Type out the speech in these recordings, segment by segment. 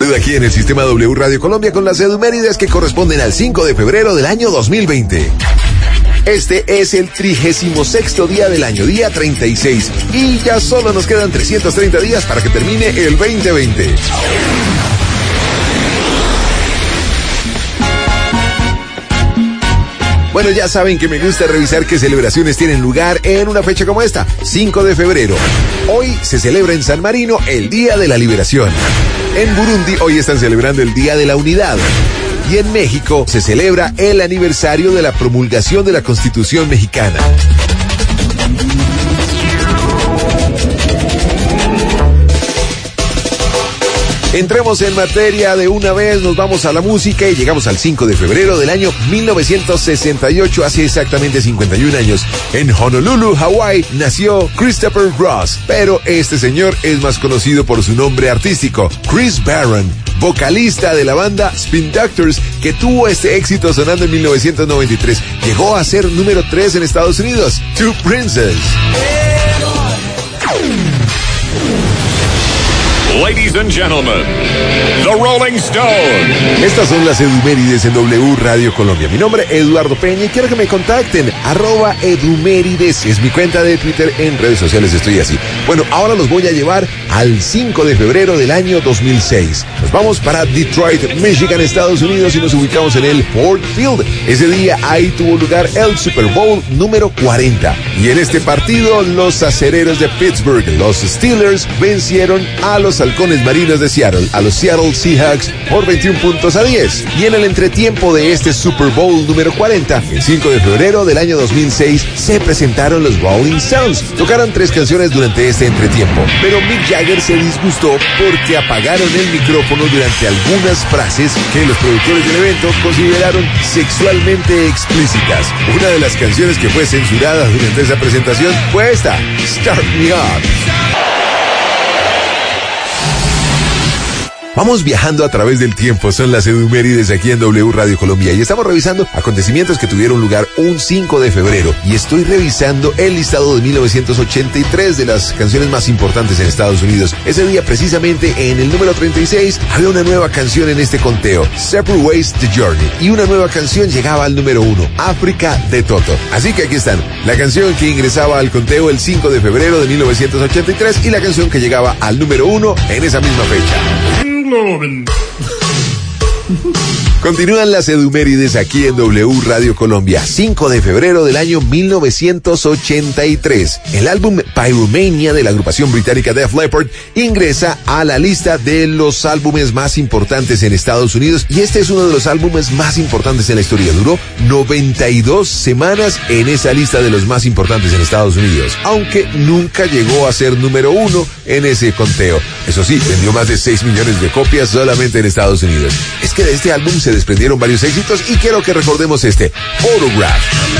Aquí en el Sistema W Radio Colombia con las edumérides que corresponden al 5 de febrero del año 2020. Este es el 36º día del año, día 36, y ya solo nos quedan 330 días para que termine el 2020. Bueno, ya saben que me gusta revisar qué celebraciones tienen lugar en una fecha como esta, 5 de febrero. Hoy se celebra en San Marino el Día de la Liberación. En Burundi hoy están celebrando el Día de la Unidad. Y en México se celebra el aniversario de la promulgación de la Constitución mexicana. Entremos en materia de una vez, nos vamos a la música y llegamos al 5 de febrero del año 1968, hace exactamente 51 años. En Honolulu, Hawái, nació Christopher Cross, pero este señor es más conocido por su nombre artístico, Chris Barron, vocalista de la banda Spin Doctors, que tuvo este éxito sonando en 1993. Llegó a ser número 3 en Estados Unidos, Two Princes. Ladies and gentlemen, The Rolling Stones. Estas son las edumérides en W Radio Colombia. Mi nombre es Eduardo Peña y quiero que me contacten. @edumérides es mi cuenta de Twitter, en redes sociales estoy así. Bueno, ahora los voy a llevar al 5 de febrero del año 2006. Nos vamos para Detroit, Michigan, Estados Unidos, y nos ubicamos en el Ford Field. Ese día ahí tuvo lugar el Super Bowl número 40. Y en este partido, los acereros de Pittsburgh, los Steelers, vencieron a los halcones marinos de Seattle, a los Seattle Seahawks, por 21-10. Y en el entretiempo de este Super Bowl número 40, el 5 de febrero del año 2006, se presentaron los Rolling Stones. Tocaron 3 canciones durante este entretiempo, pero Mick Jagger se disgustó porque apagaron el micrófono durante algunas frases que los productores del evento consideraron sexualmente explícitas. Una de las canciones que fue censurada durante esa presentación fue esta, Start Me Up. Vamos viajando a través del tiempo, son las edumérides aquí en W Radio Colombia y estamos revisando acontecimientos que tuvieron lugar un 5 de febrero y estoy revisando el listado de 1983 de las canciones más importantes en Estados Unidos. Ese día precisamente en el número 36 había una nueva canción en este conteo, Separate Ways The Journey, y una nueva canción llegaba al número 1, África de Toto. Así que aquí están, la canción que ingresaba al conteo el 5 de febrero de 1983 y la canción que llegaba al número 1 en esa misma fecha. Continúan las edumérides aquí en W Radio Colombia. 5 de febrero del año 1983. El álbum Pyromania de la agrupación británica Def Leppard ingresa a la lista de los álbumes más importantes en Estados Unidos y este es uno de los álbumes más importantes en la historia. Duró 92 semanas en esa lista de los más importantes en Estados Unidos, aunque nunca llegó a ser número 1 en ese conteo. Eso sí, vendió más de 6 millones de copias solamente en Estados Unidos. Es que de este álbum se desprendieron varios éxitos y quiero que recordemos este, Photograph.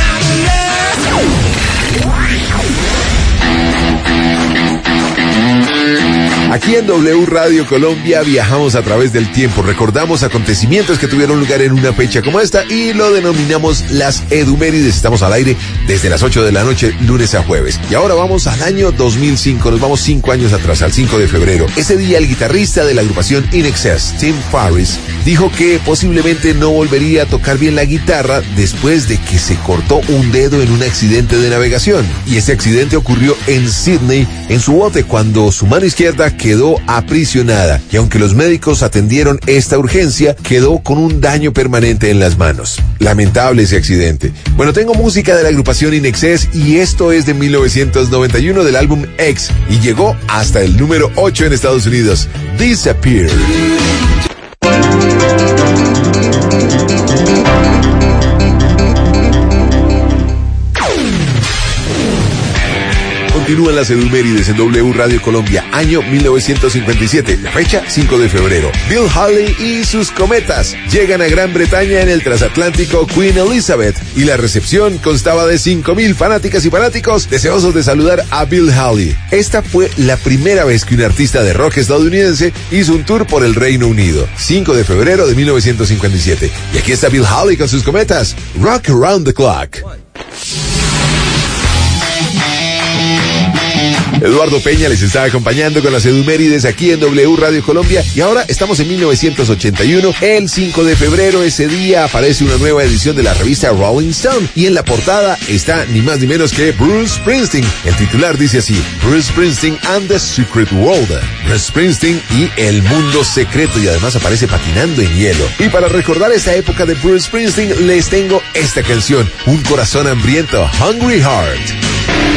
Aquí en W Radio Colombia viajamos a través del tiempo, recordamos acontecimientos que tuvieron lugar en una fecha como esta y lo denominamos las edumérides. Estamos al aire desde las 8 de la noche, lunes a jueves. Y ahora vamos al año 2005, nos vamos 5 años atrás, al 5 de febrero. Ese día el guitarrista de la agrupación In Excess, Tim Farriss, dijo que posiblemente no volvería a tocar bien la guitarra después de que se cortó un dedo en un accidente de navegación. Y ese accidente ocurrió en Sydney, en su bote, cuando su mano izquierda quedó aprisionada y aunque los médicos atendieron esta urgencia, quedó con un daño permanente en las manos. Lamentable ese accidente. Bueno, tengo música de la agrupación In Excess y esto es de 1991 del álbum X y llegó hasta el número 8 en Estados Unidos, Disappear. Continúan las edumérides en W Radio Colombia, año 1957, la fecha 5 de febrero. Bill Haley y sus cometas llegan a Gran Bretaña en el transatlántico Queen Elizabeth y la recepción constaba de 5,000 fanáticas y fanáticos deseosos de saludar a Bill Haley. Esta fue la primera vez que un artista de rock estadounidense hizo un tour por el Reino Unido, 5 de febrero de 1957. Y aquí está Bill Haley con sus cometas, Rock Around the Clock. Eduardo Peña les está acompañando con las Edumérides aquí en W Radio Colombia y ahora estamos en 1981, el 5 de febrero. Ese día aparece una nueva edición de la revista Rolling Stone y en la portada está ni más ni menos que Bruce Springsteen. El titular dice así: Bruce Springsteen and the Secret World. Bruce Springsteen y el mundo secreto, y además aparece patinando en hielo. Y para recordar esta época de Bruce Springsteen les tengo esta canción, Un corazón hambriento, Hungry Heart.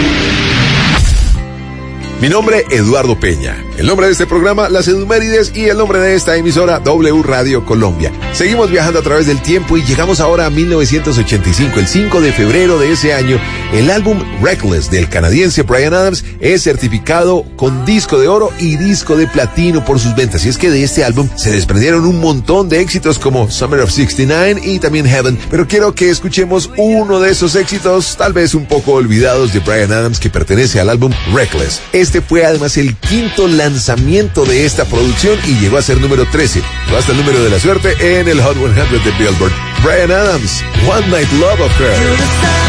Mi nombre, Eduardo Peña. El nombre de este programa, Las Edumérides, y el nombre de esta emisora, W Radio Colombia. Seguimos viajando a través del tiempo y llegamos ahora a 1985. El 5 de febrero de ese año, el álbum Reckless del canadiense Bryan Adams es certificado con disco de oro y disco de platino por sus ventas. Y es que de este álbum se desprendieron un montón de éxitos como Summer of '69 y también Heaven. Pero quiero que escuchemos uno de esos éxitos, tal vez un poco olvidados, de Bryan Adams, que pertenece al álbum Reckless. Este fue además el quinto lanzamiento de esta producción y llegó a ser número 13. Fue hasta el número de la suerte en el Hot 100 de Billboard. Bryan Adams, One Night Love Affair.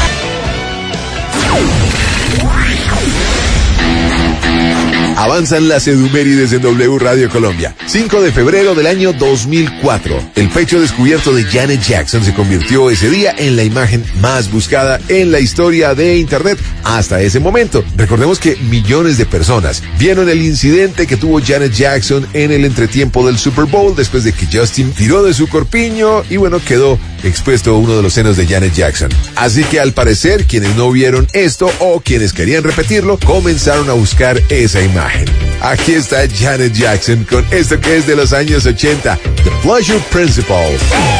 Avanzan las Edumérides en W Radio Colombia. 5 de febrero del año 2004. El pecho descubierto de Janet Jackson se convirtió ese día en la imagen más buscada en la historia de Internet hasta ese momento. Recordemos que millones de personas vieron el incidente que tuvo Janet Jackson en el entretiempo del Super Bowl después de que Justin tiró de su corpiño y bueno, quedó expuesto uno de los senos de Janet Jackson. Así que al parecer quienes no vieron esto o quienes querían repetirlo comenzaron a buscar esa imagen. Aquí está Janet Jackson con esto que es de los años 80, The Pleasure Principle.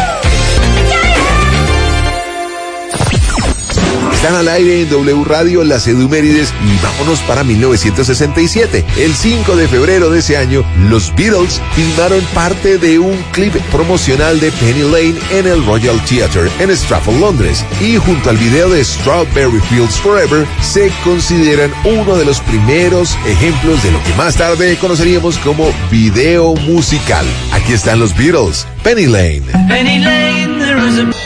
Están al aire en W Radio las Edumérides y vámonos para 1967. El 5 de febrero de ese año, los Beatles filmaron parte de un clip promocional de Penny Lane en el Royal Theatre en Stratford, Londres. Y junto al video de Strawberry Fields Forever, se consideran uno de los primeros ejemplos de lo que más tarde conoceríamos como video musical. Aquí están los Beatles, Penny Lane. Penny Lane, there is a...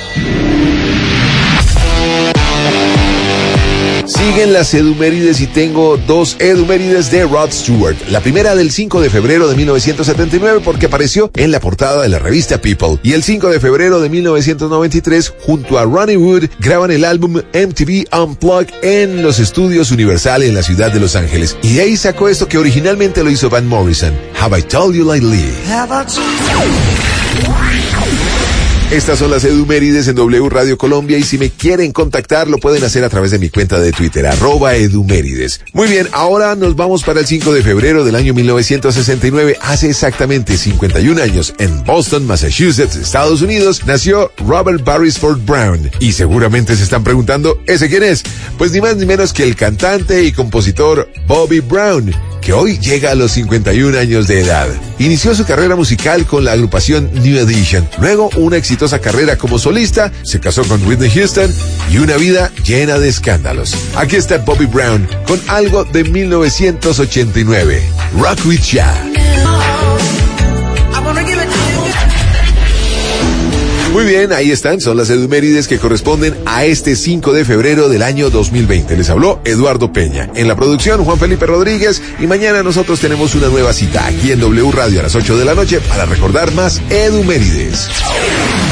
Siguen las Edumérides y tengo dos Edumérides de Rod Stewart. La primera del 5 de febrero de 1979 porque apareció en la portada de la revista People. Y el 5 de febrero de 1993 junto a Ronnie Wood graban el álbum MTV Unplugged en los estudios Universal en la ciudad de Los Ángeles. Y de ahí sacó esto que originalmente lo hizo Van Morrison, Have I Told You Lately. Estas son las Edumérides en W Radio Colombia y si me quieren contactar lo pueden hacer a través de mi cuenta de Twitter, @Edumérides. Muy bien, ahora nos vamos para el 5 de febrero del año 1969. Hace exactamente 51 años, en Boston, Massachusetts, Estados Unidos, nació Robert Beresford Brown. Y seguramente se están preguntando, ¿ese quién es? Pues ni más ni menos que el cantante y compositor Bobby Brown, que hoy llega a los 51 años de edad. Inició su carrera musical con la agrupación New Edition. Luego, una exitosa carrera como solista, se casó con Whitney Houston y una vida llena de escándalos. Aquí está Bobby Brown con algo de 1989. Rock with Ya. Muy bien, ahí están, son las Edumérides que corresponden a este 5 de febrero del año 2020. Les habló Eduardo Peña. En la producción, Juan Felipe Rodríguez. Y mañana nosotros tenemos una nueva cita aquí en W Radio a las 8 de la noche para recordar más Edumérides.